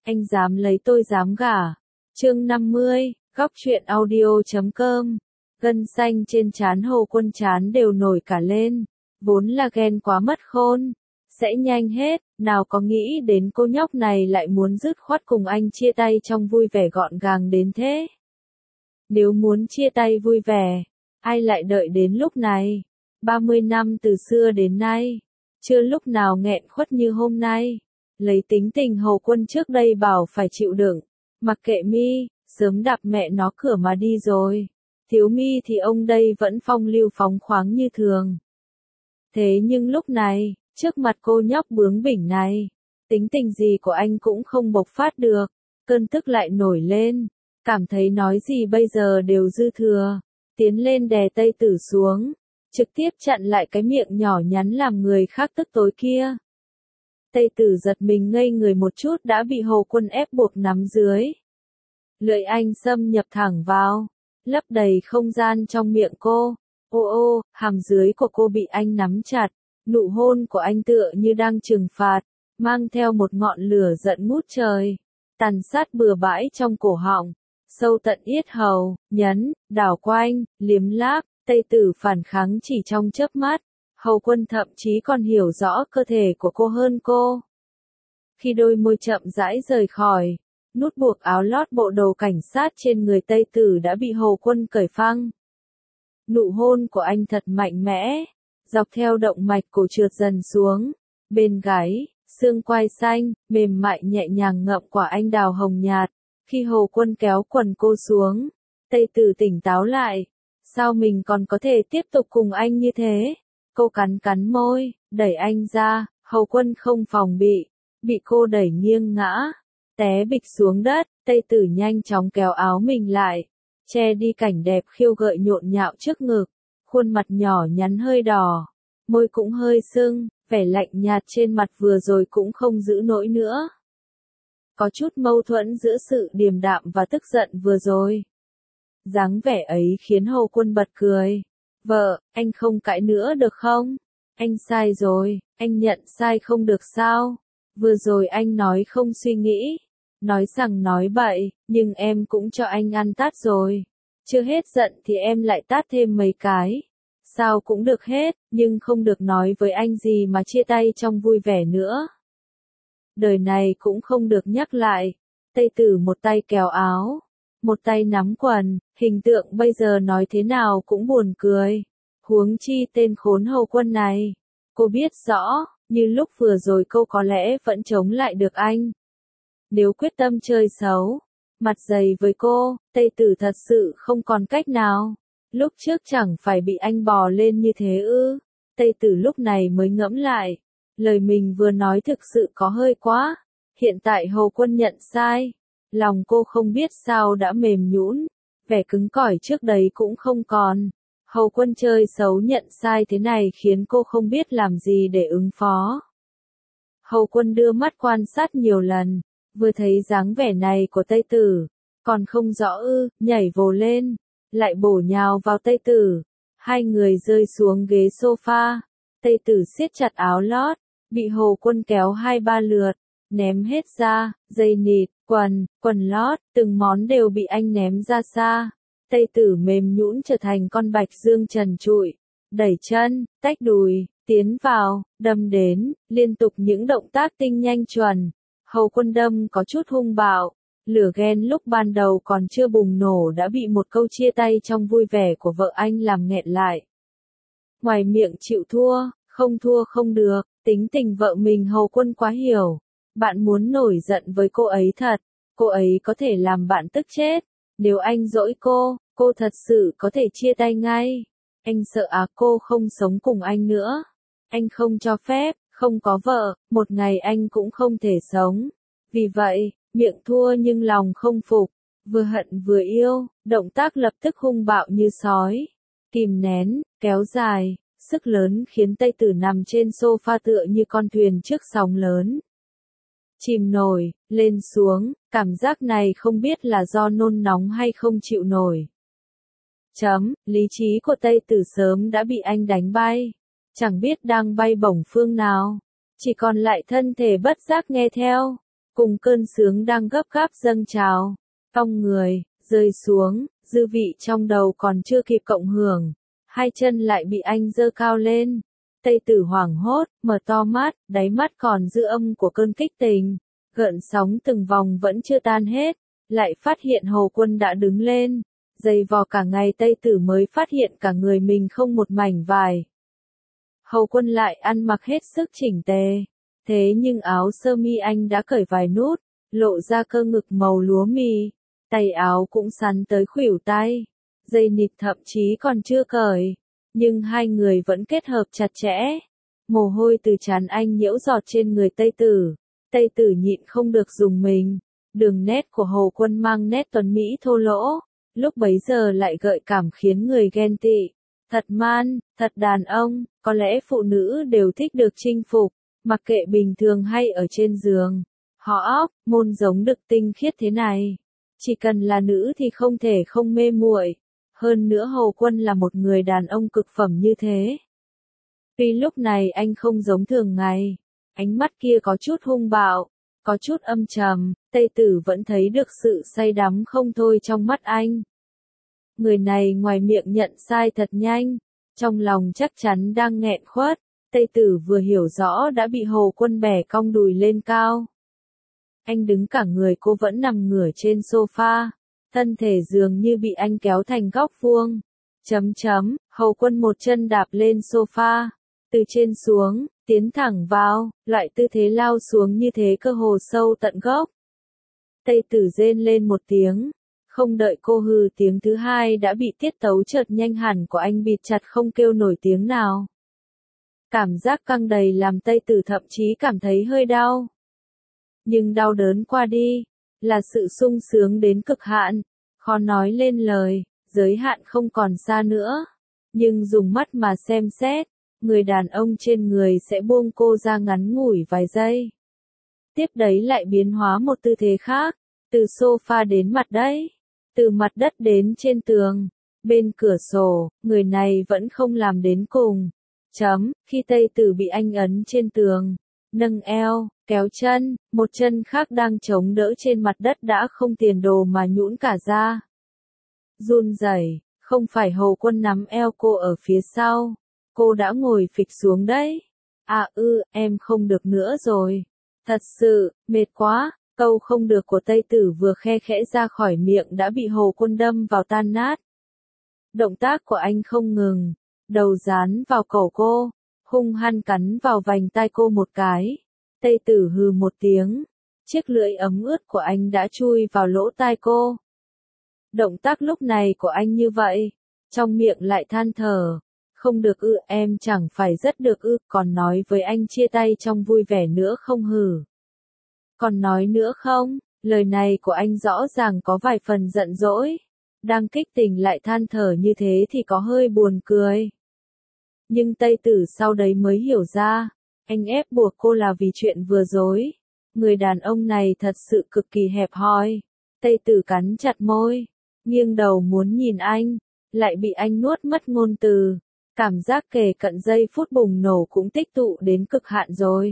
Anh dám lấy tôi dám gả. Chương 50, góc truyện audio.com. Gân xanh trên trán Hồ Quân trán đều nổi cả lên, vốn là ghen quá mất khôn, sẽ nhanh hết, nào có nghĩ đến cô nhóc này lại muốn dứt khoát cùng anh chia tay trong vui vẻ gọn gàng đến thế. Nếu muốn chia tay vui vẻ, ai lại đợi đến lúc này? 30 năm từ xưa đến nay, chưa lúc nào nghẹn khuất như hôm nay. Lấy tính tình Hồ Quân trước đây bảo phải chịu đựng, mặc kệ mi, sớm đạp mẹ nó cửa mà đi rồi. Thiếu mi thì ông đây vẫn phong lưu phóng khoáng như thường. Thế nhưng lúc này, trước mặt cô nhóc bướng bỉnh này, tính tình gì của anh cũng không bộc phát được, cơn tức lại nổi lên, cảm thấy nói gì bây giờ đều dư thừa, tiến lên đè Tây Tử xuống, trực tiếp chặn lại cái miệng nhỏ nhắn làm người khác tức tối kia. Tây Tử giật mình ngây người một chút đã bị Hồ Quân ép buộc nắm dưới. Lưỡi anh xâm nhập thẳng vào, lấp đầy không gian trong miệng cô. Ô ô, hàm dưới của cô bị anh nắm chặt, nụ hôn của anh tựa như đang trừng phạt, mang theo một ngọn lửa giận ngút trời, tàn sát bừa bãi trong cổ họng, sâu tận yết hầu, nhấn, đảo quanh, liếm láp. Tây Tử phản kháng chỉ trong chớp mắt, Hồ Quân thậm chí còn hiểu rõ cơ thể của cô hơn cô. Khi đôi môi chậm rãi rời khỏi, nút buộc áo lót bộ đồ cảnh sát trên người Tây Tử đã bị Hồ Quân cởi phăng. Nụ hôn của anh thật mạnh mẽ, dọc theo động mạch cổ trượt dần xuống, bên gáy, xương quai xanh, mềm mại nhẹ nhàng ngậm quả anh đào hồng nhạt. Khi Hồ Quân kéo quần cô xuống, Tây Tử tỉnh táo lại, sao mình còn có thể tiếp tục cùng anh như thế? Cô cắn cắn môi, đẩy anh ra, Hồ Quân không phòng bị cô đẩy nghiêng ngã, té bịch xuống đất. Tây Tử nhanh chóng kéo áo mình lại, che đi cảnh đẹp khiêu gợi nhộn nhạo trước ngực, khuôn mặt nhỏ nhắn hơi đỏ, môi cũng hơi sưng, vẻ lạnh nhạt trên mặt vừa rồi cũng không giữ nổi nữa. Có chút mâu thuẫn giữa sự điềm đạm và tức giận vừa rồi. Dáng vẻ ấy khiến Hồ Quân bật cười. Vợ, anh không cãi nữa được không? Anh sai rồi, anh nhận sai không được sao? Vừa rồi anh nói không suy nghĩ, nói rằng nói bậy, nhưng em cũng cho anh ăn tát rồi. Chưa hết giận thì em lại tát thêm mấy cái. Sao cũng được hết, nhưng không được nói với anh gì mà chia tay trong vui vẻ nữa. Đời này cũng không được nhắc lại. Tây Tử một tay kéo áo, một tay nắm quần, hình tượng bây giờ nói thế nào cũng buồn cười. Huống chi tên khốn Hồ Quân này. Cô biết rõ, như lúc vừa rồi cô có lẽ vẫn chống lại được anh. Nếu quyết tâm chơi xấu, mặt dày với cô, Tây Tử thật sự không còn cách nào. Lúc trước chẳng phải bị anh bò lên như thế ư? Tây Tử lúc này mới ngẫm lại, lời mình vừa nói thực sự có hơi quá. Hiện tại Hồ Quân nhận sai, lòng cô không biết sao đã mềm nhũn, vẻ cứng cỏi trước đấy cũng không còn. Hồ Quân chơi xấu nhận sai thế này khiến cô không biết làm gì để ứng phó. Hồ Quân đưa mắt quan sát nhiều lần, vừa thấy dáng vẻ này của Tây Tử, còn không rõ ư, nhảy vồ lên, lại bổ nhào vào Tây Tử. Hai người rơi xuống ghế sofa, Tây Tử siết chặt áo lót, bị Hồ Quân kéo 2-3 lượt, ném hết ra, dây nịt, quần lót, từng món đều bị anh ném ra xa. Tây Tử mềm nhũn trở thành con bạch dương trần trụi, đẩy chân, tách đùi, tiến vào, đâm đến, liên tục những động tác tinh nhanh chuẩn. Hồ Quân đâm có chút hung bạo, lửa ghen lúc ban đầu còn chưa bùng nổ đã bị một câu chia tay trong vui vẻ của vợ anh làm nghẹn lại. Ngoài miệng chịu thua không được, tính tình vợ mình Hồ Quân quá hiểu. Bạn muốn nổi giận với cô ấy thật, cô ấy có thể làm bạn tức chết. Nếu anh dỗi cô thật sự có thể chia tay ngay. Anh sợ cô không sống cùng anh nữa. Anh không cho phép, không có vợ, một ngày anh cũng không thể sống. Vì vậy, miệng thua nhưng lòng không phục, vừa hận vừa yêu, động tác lập tức hung bạo như sói. Kìm nén, kéo dài, sức lớn khiến Tây Tử nằm trên sofa tựa như con thuyền trước sóng lớn. Chìm nổi, lên xuống, cảm giác này không biết là do nôn nóng hay không chịu nổi. Lý trí của Tây Tử sớm đã bị anh đánh bay, chẳng biết đang bay bổng phương nào, chỉ còn lại thân thể bất giác nghe theo. cùng cơn sướng đang gấp gáp dâng trào, cong người, rơi xuống, dư vị trong đầu còn chưa kịp cộng hưởng, hai chân lại bị anh giơ cao lên. Tây Tử hoảng hốt, mở to mắt, đáy mắt còn dư âm của cơn kích tình, gợn sóng từng vòng vẫn chưa tan hết, lại phát hiện Hồ Quân đã đứng lên, giày vò cả ngày Tây Tử mới phát hiện cả người mình không một mảnh vải. Hồ Quân lại ăn mặc hết sức chỉnh tề, thế nhưng áo sơ mi anh đã cởi vài nút, lộ ra cơ ngực màu lúa mì, tay áo cũng sắn tới khuỷu tay, dây nịt thậm chí còn chưa cởi, nhưng hai người vẫn kết hợp chặt chẽ. Mồ hôi từ trán anh nhiễu giọt trên người Tây Tử nhịn không được dùng mình, đường nét của Hồ Quân mang nét tuấn mỹ thô lỗ, lúc bấy giờ lại gợi cảm khiến người ghen tị. Thật man, thật đàn ông, có lẽ phụ nữ đều thích được chinh phục, mặc kệ bình thường hay ở trên giường. Họ óc, môn giống đực tinh khiết thế này. Chỉ cần là nữ thì không thể không mê muội. Hơn nữa Hồ Quân là một người đàn ông cực phẩm như thế. Tuy lúc này anh không giống thường ngày, ánh mắt kia có chút hung bạo, có chút âm trầm, Tây Tử vẫn thấy được sự say đắm không thôi trong mắt anh. Người này ngoài miệng nhận sai thật nhanh, trong lòng chắc chắn đang nghẹn khuất, Tây Tử vừa hiểu rõ đã bị Hồ Quân bẻ cong đùi lên cao. Anh đứng cả người, cô vẫn nằm ngửa trên sofa, thân thể dường như bị anh kéo thành góc vuông. Hồ Quân một chân đạp lên sofa, từ trên xuống, tiến thẳng vào, loại tư thế lao xuống như thế cơ hồ sâu tận gốc. Tây Tử rên lên một tiếng, không đợi cô hừ tiếng thứ hai đã bị tiết tấu chợt nhanh hẳn của anh bịt chặt không kêu nổi tiếng nào. Cảm giác căng đầy làm Tây Tử thậm chí cảm thấy hơi đau. Nhưng đau đớn qua đi, là sự sung sướng đến cực hạn, khó nói lên lời, giới hạn không còn xa nữa. Nhưng dùng mắt mà xem xét, người đàn ông trên người sẽ buông cô ra ngắn ngủi vài giây. Tiếp đấy lại biến hóa một tư thế khác, từ sofa đến mặt đất, từ mặt đất đến trên tường, bên cửa sổ, người này vẫn không làm đến cùng. Khi Tây Tử bị anh ấn trên tường, nâng eo, kéo chân, một chân khác đang chống đỡ trên mặt đất đã không tiền đồ mà nhũn cả ra. Run rẩy, không phải Hồ Quân nắm eo cô ở phía sau, cô đã ngồi phịch xuống đấy. Em không được nữa rồi. Thật sự, mệt quá, câu không được của Tây Tử vừa khe khẽ ra khỏi miệng đã bị Hồ Quân đâm vào tan nát. Động tác của anh không ngừng, đầu dán vào cổ cô, hung hăng cắn vào vành tai cô một cái. Tây Tử hừ một tiếng, chiếc lưỡi ấm ướt của anh đã chui vào lỗ tai cô. Động tác lúc này của anh như vậy, trong miệng lại than thở, không được em chẳng phải rất được còn nói với anh chia tay trong vui vẻ nữa không hử. Còn nói nữa không, lời này của anh rõ ràng có vài phần giận dỗi, đang kích tình lại than thở như thế thì có hơi buồn cười. Nhưng Tây Tử sau đấy mới hiểu ra, anh ép buộc cô là vì chuyện vừa rồi. Người đàn ông này thật sự cực kỳ hẹp hòi. Tây Tử cắn chặt môi, nghiêng đầu muốn nhìn anh, lại bị anh nuốt mất ngôn từ. Cảm giác kề cận giây phút bùng nổ cũng tích tụ đến cực hạn rồi.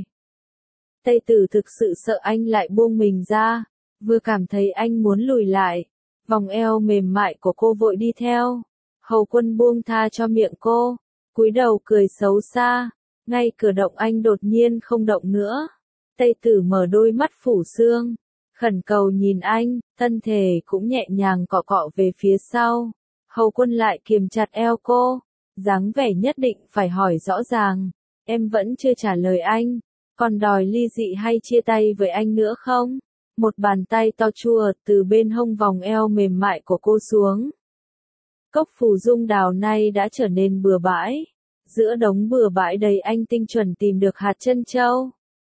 Tây Tử thực sự sợ anh lại buông mình ra, vừa cảm thấy anh muốn lùi lại, vòng eo mềm mại của cô vội đi theo. Hồ Quân buông tha cho miệng cô, cúi đầu cười xấu xa, ngay cử động anh đột nhiên không động nữa. Tây Tử mở đôi mắt phủ sương, khẩn cầu nhìn anh, thân thể cũng nhẹ nhàng cọ cọ về phía sau. Hồ Quân lại kiềm chặt eo cô, dáng vẻ nhất định phải hỏi rõ ràng, em vẫn chưa trả lời anh, còn đòi ly dị hay chia tay với anh nữa không? Một bàn tay to chua từ bên hông vòng eo mềm mại của cô xuống. Cốc phù dung đào nay đã trở nên bừa bãi. Giữa đống bừa bãi đầy anh tinh chuẩn tìm được hạt trân châu.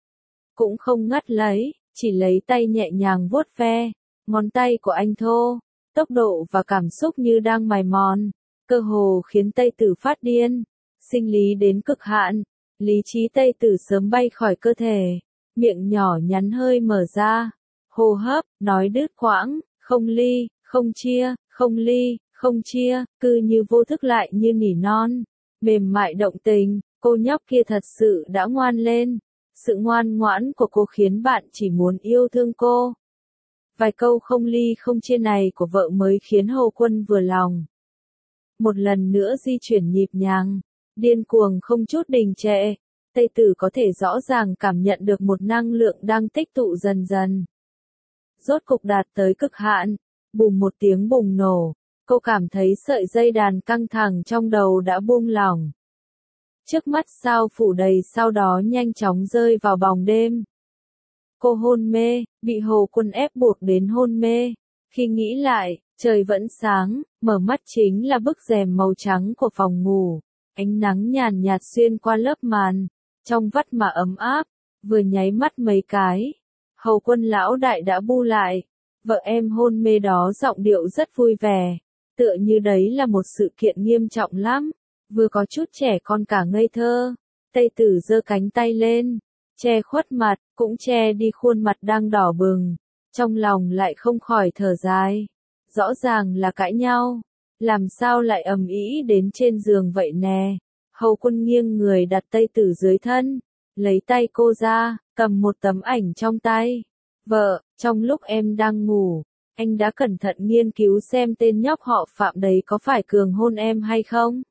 Cũng không ngắt lấy, chỉ lấy tay nhẹ nhàng vuốt ve, ngón tay của anh thô, tốc độ và cảm xúc như đang mài mòn, cơ hồ khiến Tây Tử phát điên, sinh lý đến cực hạn, lý trí Tây Tử sớm bay khỏi cơ thể, miệng nhỏ nhắn hơi mở ra, hô hấp, nói đứt quãng, không ly, không chia, không ly, không chia, cứ như vô thức lại như nỉ non, mềm mại động tình, cô nhóc kia thật sự đã ngoan lên. Sự ngoan ngoãn của cô khiến bạn chỉ muốn yêu thương cô. Vài câu không ly không chia này của vợ mới khiến Hồ Quân vừa lòng. Một lần nữa di chuyển nhịp nhàng, điên cuồng không chút đình trệ. Tây Tử có thể rõ ràng cảm nhận được một năng lượng đang tích tụ dần dần. Rốt cục đạt tới cực hạn, bùm một tiếng bùng nổ, cô cảm thấy sợi dây đàn căng thẳng trong đầu đã buông lỏng. Trước mắt sao phủ đầy sau đó nhanh chóng rơi vào bóng đêm. Cô hôn mê, bị Hồ Quân ép buộc đến hôn mê. Khi nghĩ lại, trời vẫn sáng, mở mắt chính là bức rèm màu trắng của phòng ngủ. Ánh nắng nhàn nhạt xuyên qua lớp màn, trong vắt mà ấm áp, vừa nháy mắt mấy cái. Hầu Quân lão đại đã bu lại, vợ em hôn mê đó giọng điệu rất vui vẻ, tựa như đấy là một sự kiện nghiêm trọng lắm, vừa có chút trẻ con cả ngây thơ. Tây Tử giơ cánh tay lên, che khuất mặt, cũng che đi khuôn mặt đang đỏ bừng, trong lòng lại không khỏi thở dài. Rõ ràng là cãi nhau, làm sao lại ầm ĩ đến trên giường vậy nè. Hầu Quân nghiêng người đặt Tây Tử dưới thân, lấy tay cô ra, cầm một tấm ảnh trong tay. Vợ, trong lúc em đang ngủ, anh đã cẩn thận nghiên cứu xem tên nhóc họ Phạm đấy có phải cường hôn em hay không.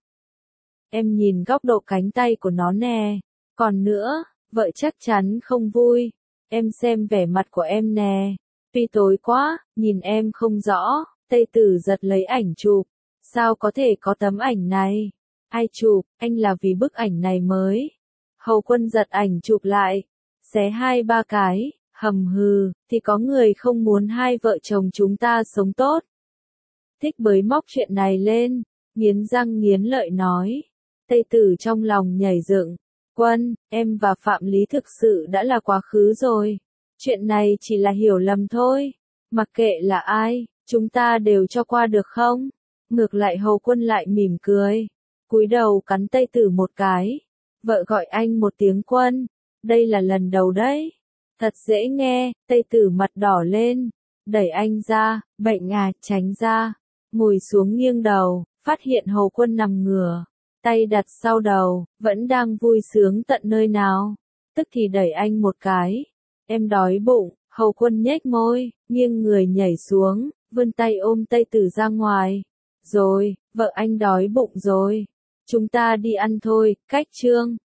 Em nhìn góc độ cánh tay của nó nè. Còn nữa, vợ chắc chắn không vui. Em xem vẻ mặt của em nè. Tuy tối quá, nhìn em không rõ. Tây Tử giật lấy ảnh chụp. Sao có thể có tấm ảnh này? Ai chụp, anh là vì bức ảnh này mới. Hầu Quân giật ảnh chụp lại, xé 2-3 cái, hầm hừ, thì có người không muốn hai vợ chồng chúng ta sống tốt. Thích bới móc chuyện này lên, nghiến răng nghiến lợi nói. Tây Tử trong lòng nhảy dựng. Quân, em và Phạm Lý thực sự đã là quá khứ rồi. Chuyện này chỉ là hiểu lầm thôi. Mặc kệ là ai, chúng ta đều cho qua được không? Ngược lại Hầu Quân lại mỉm cười, cúi đầu cắn Tây Tử một cái. Vợ gọi anh một tiếng Quân, đây là lần đầu đấy. Thật dễ nghe. Tây Tử mặt đỏ lên, đẩy anh ra, bệnh à, tránh ra. Ngồi xuống nghiêng đầu, phát hiện Hầu Quân nằm ngửa, tay đặt sau đầu, vẫn đang vui sướng tận nơi nào. Tức thì đẩy anh một cái. Em đói bụng. Hầu Quân nhếch môi, nghiêng người nhảy xuống, vươn tay ôm Tây Tử ra ngoài. Rồi, vợ anh đói bụng rồi. Chúng ta đi ăn thôi. Cách chương